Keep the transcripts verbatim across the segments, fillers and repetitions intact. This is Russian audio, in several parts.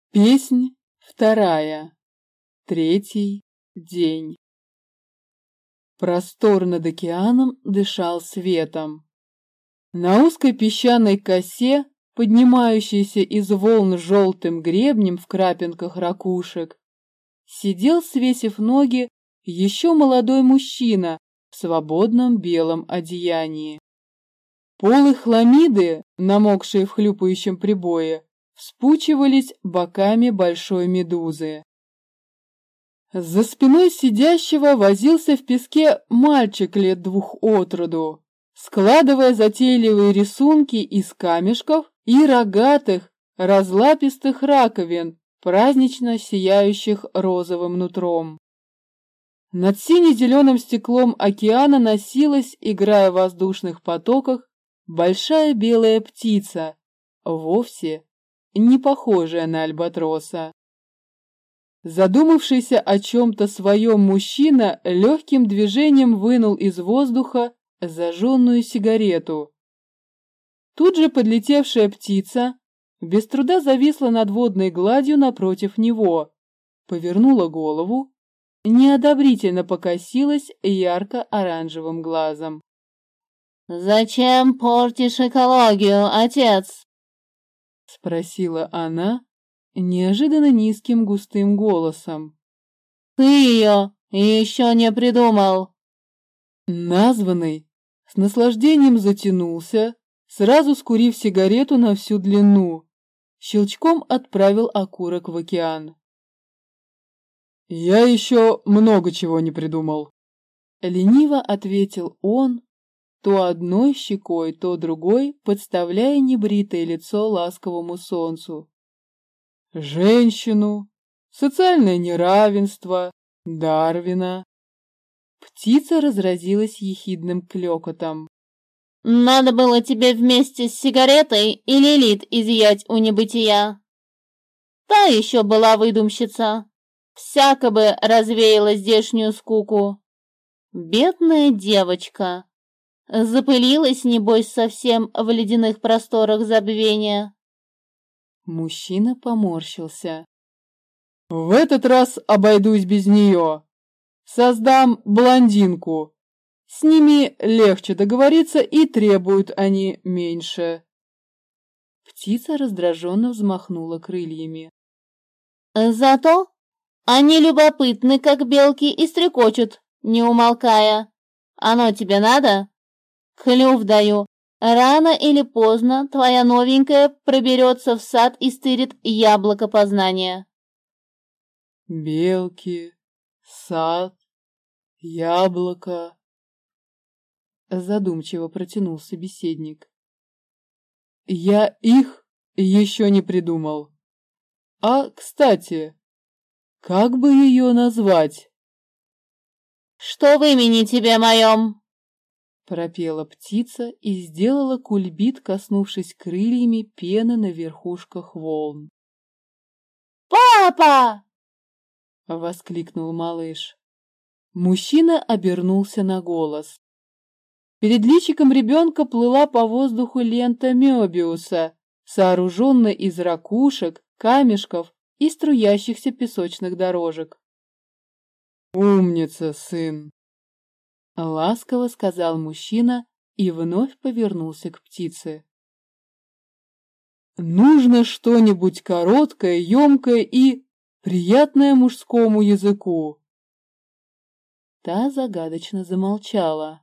Песнь вторая. Третий день. Простор над океаном дышал светом. На узкой песчаной косе, поднимающейся из волн желтым гребнем в крапинках ракушек, сидел, свесив ноги, еще молодой мужчина в свободном белом одеянии. Полы хламиды, намокшие в хлюпающем прибое, вспучивались боками большой медузы. За спиной сидящего возился в песке мальчик лет двух от роду, складывая затейливые рисунки из камешков и рогатых, разлапистых раковин, празднично сияющих розовым нутром. Над сине-зеленым стеклом океана носилась, играя в воздушных потоках, большая белая птица, вовсе не похожая на альбатроса. Задумавшийся о чем-то своем мужчина легким движением вынул из воздуха зажженную сигарету. Тут же подлетевшая птица без труда зависла над водной гладью напротив него, повернула голову, неодобрительно покосилась ярко-оранжевым глазом. «Зачем портишь экологию, отец?» — спросила она неожиданно низким густым голосом. «Ты ее еще не придумал!» Названный с наслаждением затянулся, сразу скурив сигарету на всю длину, щелчком отправил окурок в океан. «Я еще много чего не придумал», — лениво ответил он, то одной щекой, то другой, подставляя небритое лицо ласковому солнцу. Женщину, социальное неравенство, Дарвина. Птица разразилась ехидным клёкотом. «Надо было тебе вместе с сигаретой и Лилит изъять у небытия. Та еще была выдумщица, всяко бы развеяла здешнюю скуку. Бедная девочка. Запылилась, небось, совсем в ледяных просторах забвения». Мужчина поморщился. «В этот раз обойдусь без нее. Создам блондинку. С ними легче договориться, и требуют они меньше». Птица раздраженно взмахнула крыльями. «Зато они любопытны, как белки, и стрекочут, не умолкая. Оно тебе надо? Клюв даю. Рано или поздно твоя новенькая проберется в сад и стырит яблоко познания». «Белки, сад, яблоко», — задумчиво протянул собеседник. «Я их еще не придумал. А, кстати, как бы ее назвать?» «Что в имени тебе моем?» Пропела птица и сделала кульбит, коснувшись крыльями пены на верхушках волн. «Папа!» — воскликнул малыш. Мужчина обернулся на голос. Перед личиком ребенка плыла по воздуху лента Мёбиуса, сооруженная из ракушек, камешков и струящихся песочных дорожек. «Умница, сын!» — ласково сказал мужчина и вновь повернулся к птице. «Нужно что-нибудь короткое, емкое и приятное мужскому языку». Та загадочно замолчала.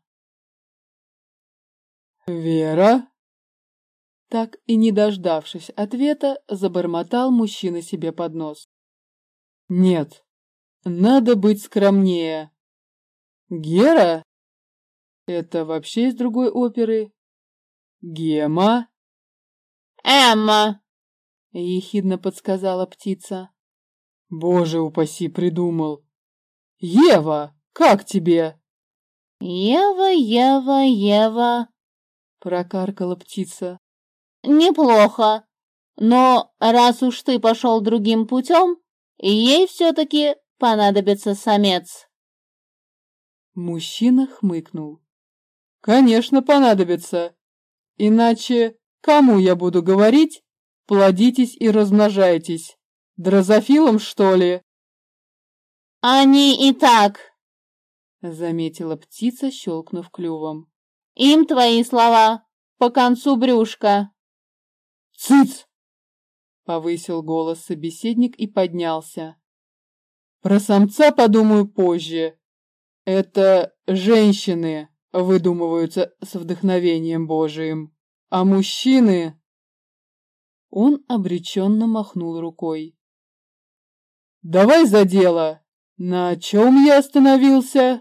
«Вера?» Так и не дождавшись ответа, забормотал мужчина себе под нос. «Нет, надо быть скромнее. Гера? Это вообще из другой оперы. Гема?» «Эмма!» — ехидно подсказала птица. «Боже упаси, придумал. Ева, как тебе?» «Ева, Ева, Ева!» — прокаркала птица. «Неплохо, но раз уж ты пошел другим путем, ей все-таки понадобится самец». Мужчина хмыкнул. «Конечно, понадобится. Иначе кому я буду говорить? Плодитесь и размножайтесь. дрозофилом, что ли? Они и так, заметила птица, щелкнув клювом. Им твои слова по концу брюшка. Цыц! Повысил голос собеседник и поднялся. Про самца подумаю позже. Это женщины выдумываются с вдохновением Божиим, а мужчины... Он обреченно махнул рукой. Давай за дело. На чем я остановился?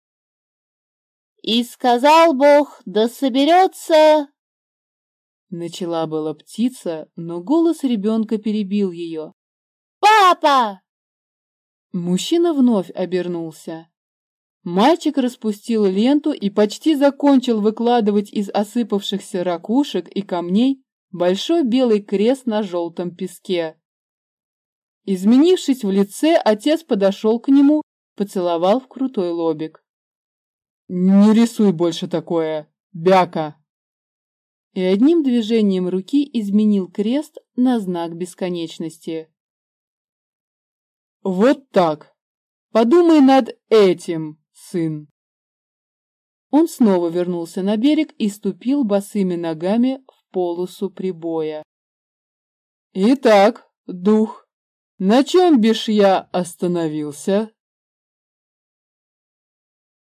И сказал Бог, да соберется... Начала была птица, но голос ребенка перебил ее. «Папа!» Мужчина вновь обернулся. Мальчик распустил ленту и почти закончил выкладывать из осыпавшихся ракушек и камней большой белый крест на желтом песке. Изменившись в лице, отец подошел к нему, поцеловал в крутой лобик. «Не рисуй больше такое, бяка!» И одним движением руки изменил крест на знак бесконечности. «Вот так! Подумай над этим, сын!» Он снова вернулся на берег и ступил босыми ногами в полосу прибоя. «Итак, дух, на чем бишь я остановился?»